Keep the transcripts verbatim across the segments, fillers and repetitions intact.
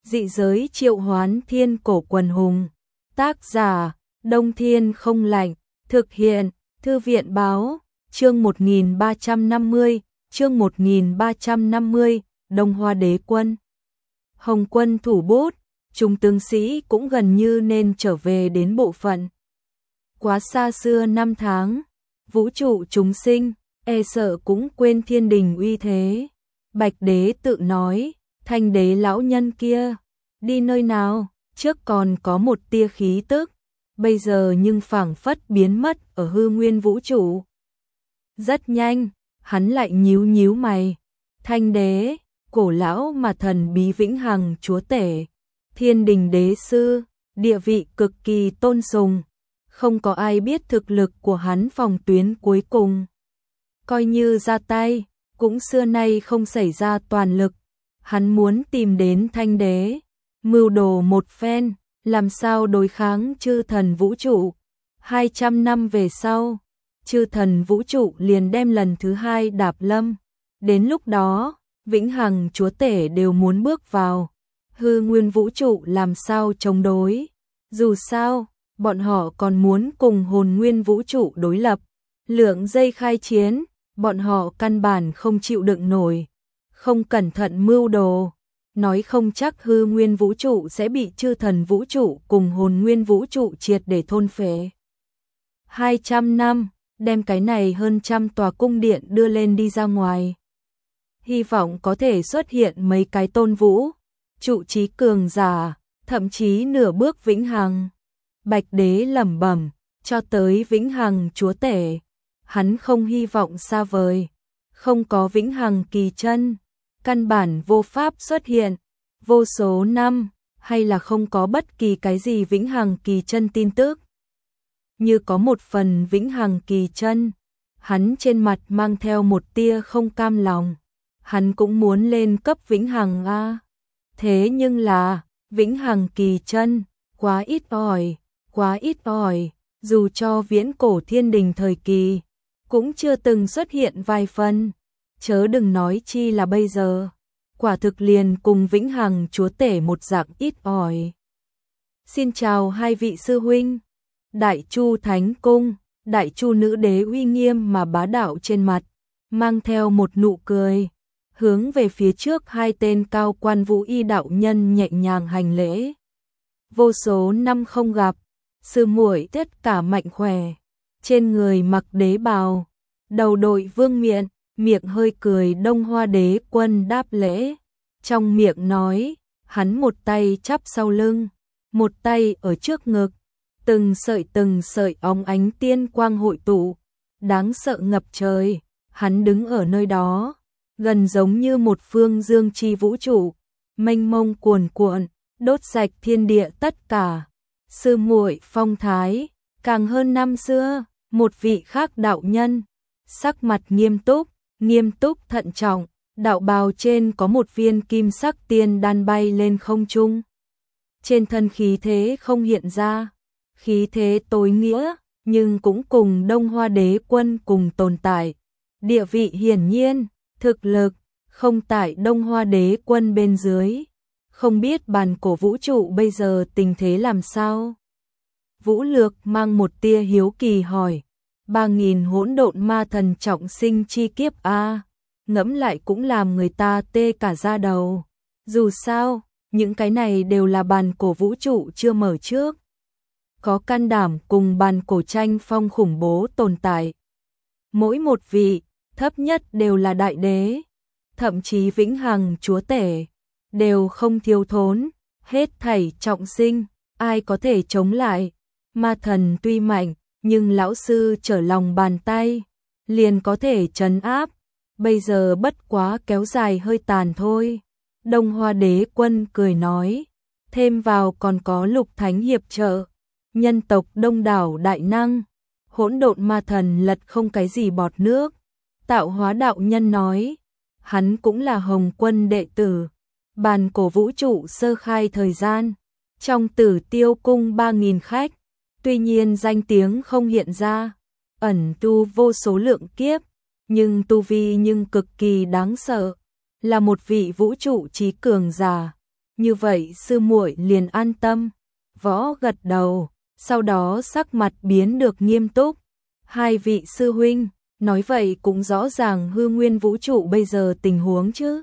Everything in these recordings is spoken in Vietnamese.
Dị giới triệu hoán thiên cổ quần hùng. Tác giả, Đông Thiên không lạnh. Thực hiện, Thư viện báo. Chương một nghìn ba trăm năm mươi, chương một nghìn ba trăm năm mươi, Đông Hoa Đế Quân. Hồng Quân thủ bút, chúng tướng sĩ cũng gần như nên trở về đến bộ phận. Quá xa xưa năm tháng, vũ trụ chúng sinh, e sợ cũng quên thiên đình uy thế. Bạch Đế tự nói, Thanh Đế lão nhân kia, đi nơi nào, trước còn có một tia khí tức, bây giờ nhưng phảng phất biến mất ở hư nguyên vũ trụ. Rất nhanh, hắn lại nhíu nhíu mày. Thanh Đế, cổ lão mà thần bí vĩnh hằng chúa tể, thiên đình đế sư, địa vị cực kỳ tôn sùng, không có ai biết thực lực của hắn phòng tuyến cuối cùng. Coi như ra tay, cũng xưa nay không xảy ra toàn lực. Hắn muốn tìm đến Thanh Đế, mưu đồ một phen, làm sao đối kháng chư thần vũ trụ. Hai trăm năm về sau, chư thần vũ trụ liền đem lần thứ hai đạp lâm. Đến lúc đó, vĩnh hằng chúa tể đều muốn bước vào. Hư nguyên vũ trụ làm sao chống đối. Dù sao, bọn họ còn muốn cùng hồn nguyên vũ trụ đối lập. Lượng dây khai chiến, bọn họ căn bản không chịu đựng nổi. Không cẩn thận mưu đồ, nói không chắc hư nguyên vũ trụ sẽ bị chư thần vũ trụ cùng hồn nguyên vũ trụ triệt để thôn phệ. Hai trăm năm, đem cái này hơn trăm tòa cung điện đưa lên đi ra ngoài. Hy vọng có thể xuất hiện mấy cái tôn vũ, trụ trí cường giả, thậm chí nửa bước vĩnh hằng. Bạch Đế lẩm bẩm, cho tới vĩnh hằng chúa tể, hắn không hy vọng xa vời, không có vĩnh hằng kỳ chân, căn bản vô pháp xuất hiện, vô số năm, hay là không có bất kỳ cái gì vĩnh hằng kỳ chân tin tức. Như có một phần vĩnh hằng kỳ chân, hắn trên mặt mang theo một tia không cam lòng, hắn cũng muốn lên cấp vĩnh hằng a. Thế nhưng là, vĩnh hằng kỳ chân, quá ít ỏi, quá ít ỏi, dù cho viễn cổ thiên đình thời kỳ, cũng chưa từng xuất hiện vài phần, chớ đừng nói chi là bây giờ, quả thực liền cùng vĩnh hằng chúa tể một dạng ít ỏi. Xin chào hai vị sư huynh. Đại Chu Thánh Cung, Đại Chu nữ đế uy nghiêm mà bá đạo trên mặt, mang theo một nụ cười, hướng về phía trước hai tên cao quan vũ y đạo nhân nhẹ nhàng hành lễ. Vô số năm không gặp, sư muội tất cả mạnh khỏe, trên người mặc đế bào, đầu đội vương miện, miệng hơi cười. Đông Hoa Đế Quân đáp lễ, trong miệng nói, hắn một tay chắp sau lưng, một tay ở trước ngực, từng sợi từng sợi óng ánh tiên quang hội tụ, đáng sợ ngập trời. Hắn đứng ở nơi đó, gần giống như một phương dương chi vũ trụ, mênh mông cuồn cuộn, đốt sạch thiên địa tất cả. Sư muội phong thái, càng hơn năm xưa. Một vị khác đạo nhân, sắc mặt nghiêm túc, nghiêm túc thận trọng, đạo bào trên có một viên kim sắc tiên đan bay lên không trung. Trên thân khí thế không hiện ra, khí thế tối nghĩa, nhưng cũng cùng Đông Hoa Đế Quân cùng tồn tại. Địa vị hiển nhiên, thực lực, không tại Đông Hoa Đế Quân bên dưới. Không biết bàn cổ vũ trụ bây giờ tình thế làm sao? Vũ Lược mang một tia hiếu kỳ hỏi, ba nghìn hỗn độn ma thần trọng sinh chi kiếp a, ngẫm lại cũng làm người ta tê cả da đầu. Dù sao, những cái này đều là bàn cổ vũ trụ chưa mở trước, có can đảm cùng bàn cổ tranh phong khủng bố tồn tại. Mỗi một vị, thấp nhất đều là đại đế, thậm chí vĩnh hằng chúa tể, đều không thiếu thốn, hết thảy trọng sinh, ai có thể chống lại. Ma thần tuy mạnh, nhưng lão sư trở lòng bàn tay, liền có thể trấn áp, bây giờ bất quá kéo dài hơi tàn thôi. Đông Hoa Đế Quân cười nói, thêm vào còn có lục thánh hiệp trợ, nhân tộc đông đảo đại năng, hỗn độn ma thần lật không cái gì bọt nước. Tạo Hóa đạo nhân nói, hắn cũng là Hồng Quân đệ tử, bàn cổ vũ trụ sơ khai thời gian, trong Tử Tiêu cung ba nghìn khách, tuy nhiên danh tiếng không hiện ra, ẩn tu vô số lượng kiếp, nhưng tu vi nhưng cực kỳ đáng sợ, là một vị vũ trụ trí cường giả. như vậy sư muội liền an tâm. Võ gật đầu, sau đó sắc mặt biến được nghiêm túc. Hai vị sư huynh, nói vậy cũng rõ ràng hư nguyên vũ trụ bây giờ tình huống chứ.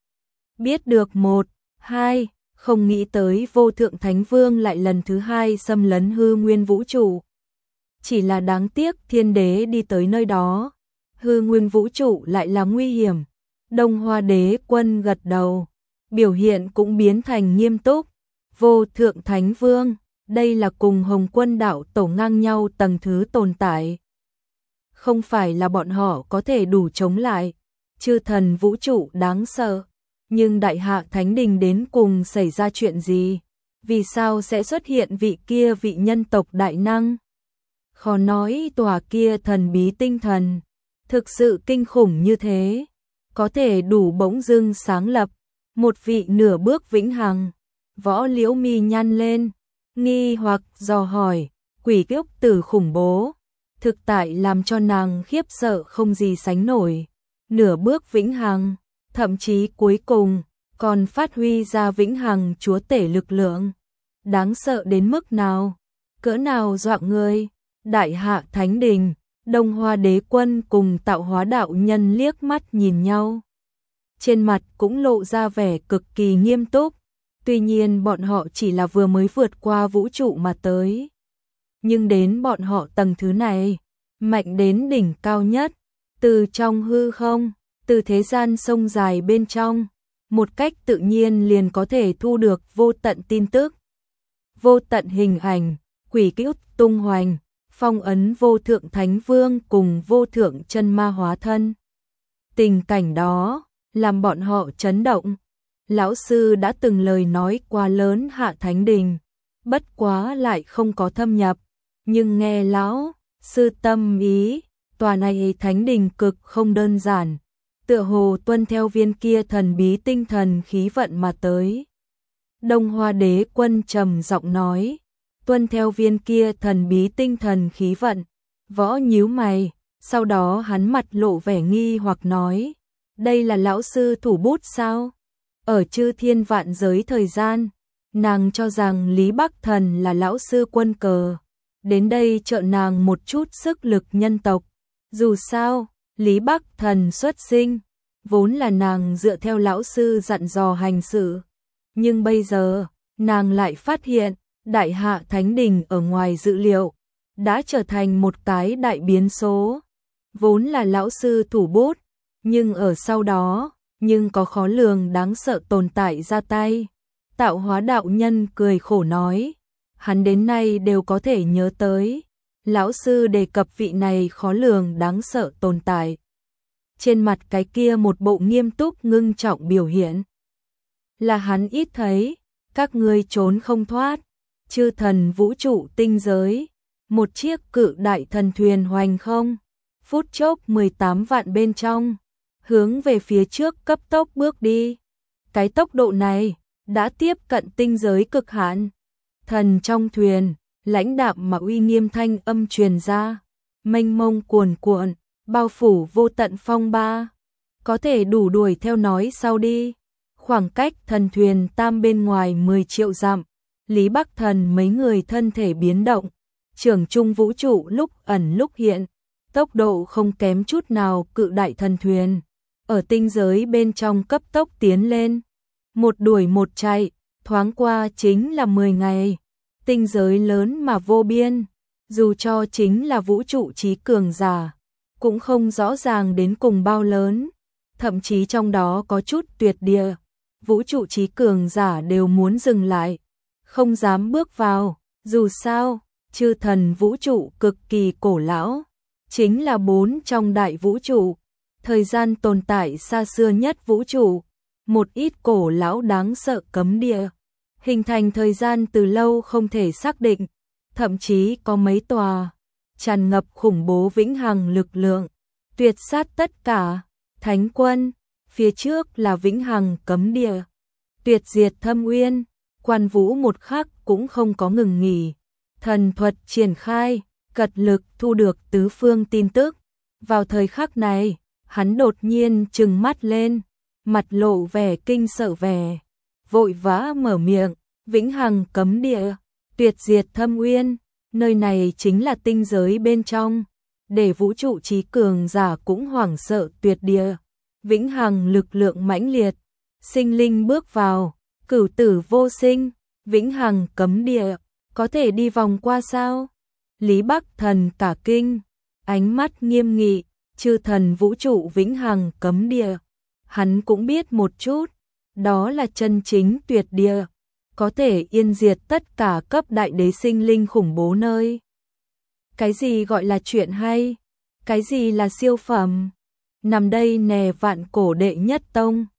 Biết được một, hai, không nghĩ tới vô thượng thánh vương lại lần thứ hai xâm lấn hư nguyên vũ trụ. Chỉ là đáng tiếc thiên đế đi tới nơi đó, hư nguyên vũ trụ lại là nguy hiểm. Đông Hoa đế quân gật đầu, biểu hiện cũng biến thành nghiêm túc. Vô thượng thánh vương, đây là cùng Hồng Quân đạo tổ ngang nhau tầng thứ tồn tại. Không phải là bọn họ có thể đủ chống lại, chư thần vũ trụ đáng sợ. Nhưng đại hạ thánh đình đến cùng xảy ra chuyện gì? Vì sao sẽ xuất hiện vị kia vị nhân tộc đại năng? Khó nói tòa kia thần bí tinh thần, thực sự kinh khủng như thế, có thể đủ bỗng dưng sáng lập một vị nửa bước vĩnh hằng. Võ Liễu mi nhăn lên, nghi hoặc dò hỏi, quỷ kiếp tử khủng bố, thực tại làm cho nàng khiếp sợ không gì sánh nổi. Nửa bước vĩnh hằng, thậm chí cuối cùng còn phát huy ra vĩnh hằng chúa tể lực lượng. Đáng sợ đến mức nào? Cỡ nào dọa người? Đại hạ thánh đình, Đông Hoa đế quân cùng Tạo Hóa đạo nhân liếc mắt nhìn nhau. Trên mặt cũng lộ ra vẻ cực kỳ nghiêm túc. Tuy nhiên bọn họ chỉ là vừa mới vượt qua vũ trụ mà tới. Nhưng đến bọn họ tầng thứ này, mạnh đến đỉnh cao nhất, từ trong hư không, từ thế gian sông dài bên trong, một cách tự nhiên liền có thể thu được vô tận tin tức. Vô tận hình ảnh, quỷ kiếp tung hoành, phong ấn vô thượng thánh vương cùng vô thượng chân ma hóa thân. Tình cảnh đó, làm bọn họ chấn động. Lão sư đã từng lời nói quá lớn hạ thánh đình, bất quá lại không có thâm nhập. Nhưng nghe lão sư tâm ý, tòa này thánh đình cực không đơn giản, tựa hồ tuân theo viên kia thần bí tinh thần khí vận mà tới. Đông Hoa đế quân trầm giọng nói, tuân theo viên kia thần bí tinh thần khí vận. Võ nhíu mày, sau đó hắn mặt lộ vẻ nghi hoặc nói, đây là lão sư thủ bút sao? Ở chư thiên vạn giới thời gian, nàng cho rằng Lý Bắc Thần là lão sư quân cờ, đến đây trợ nàng một chút sức lực nhân tộc. Dù sao, Lý Bắc Thần xuất sinh, vốn là nàng dựa theo lão sư dặn dò hành sự. Nhưng bây giờ, nàng lại phát hiện, đại hạ thánh đình ở ngoài dự liệu, đã trở thành một cái đại biến số. Vốn là lão sư thủ bút, nhưng ở sau đó, nhưng có khó lường đáng sợ tồn tại ra tay. Tạo Hóa đạo nhân cười khổ nói, hắn đến nay đều có thể nhớ tới, lão sư đề cập vị này khó lường đáng sợ tồn tại. Trên mặt cái kia một bộ nghiêm túc ngưng trọng biểu hiện. Là hắn ít thấy, các ngươi trốn không thoát, chư thần vũ trụ tinh giới, một chiếc cự đại thần thuyền hoành không, phút chốc mười tám vạn bên trong, hướng về phía trước cấp tốc bước đi. Cái tốc độ này đã tiếp cận tinh giới cực hạn. Thần trong thuyền, lãnh đạm mà uy nghiêm thanh âm truyền ra, mênh mông cuồn cuộn, bao phủ vô tận phong ba. Có thể đủ đuổi theo nói sau đi. Khoảng cách thần thuyền tam bên ngoài mười triệu dặm, Lý Bắc Thần mấy người thân thể biến động, trưởng trung vũ trụ lúc ẩn lúc hiện, tốc độ không kém chút nào cự đại thần thuyền. Ở tinh giới bên trong cấp tốc tiến lên, một đuổi một chạy, thoáng qua chính là mười ngày. Tinh giới lớn mà vô biên, dù cho chính là vũ trụ trí cường giả, cũng không rõ ràng đến cùng bao lớn, thậm chí trong đó có chút tuyệt địa, vũ trụ trí cường giả đều muốn dừng lại, không dám bước vào. Dù sao, chư thần vũ trụ cực kỳ cổ lão, chính là bốn trong đại vũ trụ, thời gian tồn tại xa xưa nhất vũ trụ, một ít cổ lão đáng sợ cấm địa, hình thành thời gian từ lâu không thể xác định, thậm chí có mấy tòa tràn ngập khủng bố vĩnh hằng lực lượng, tuyệt sát tất cả. Thánh quân, phía trước là vĩnh hằng cấm địa, tuyệt diệt thâm uyên. Quan Vũ một khắc cũng không có ngừng nghỉ, thần thuật triển khai, cật lực thu được tứ phương tin tức. Vào thời khắc này, hắn đột nhiên trừng mắt lên, mặt lộ vẻ kinh sợ vẻ. vội vã mở miệng, vĩnh hằng cấm địa, tuyệt diệt thâm uyên, nơi này chính là tinh giới bên trong, để vũ trụ trí cường giả cũng hoảng sợ tuyệt địa, vĩnh hằng lực lượng mãnh liệt, sinh linh bước vào, cửu tử vô sinh, vĩnh hằng cấm địa, có thể đi vòng qua sao? Lý Bắc Thần cả kinh, ánh mắt nghiêm nghị, chư thần vũ trụ vĩnh hằng cấm địa, hắn cũng biết một chút, đó là chân chính tuyệt địa, có thể yên diệt tất cả cấp đại đế sinh linh khủng bố nơi. Cái gì gọi là chuyện hay? Cái gì là siêu phẩm? Nằm đây nè vạn cổ đệ nhất tông.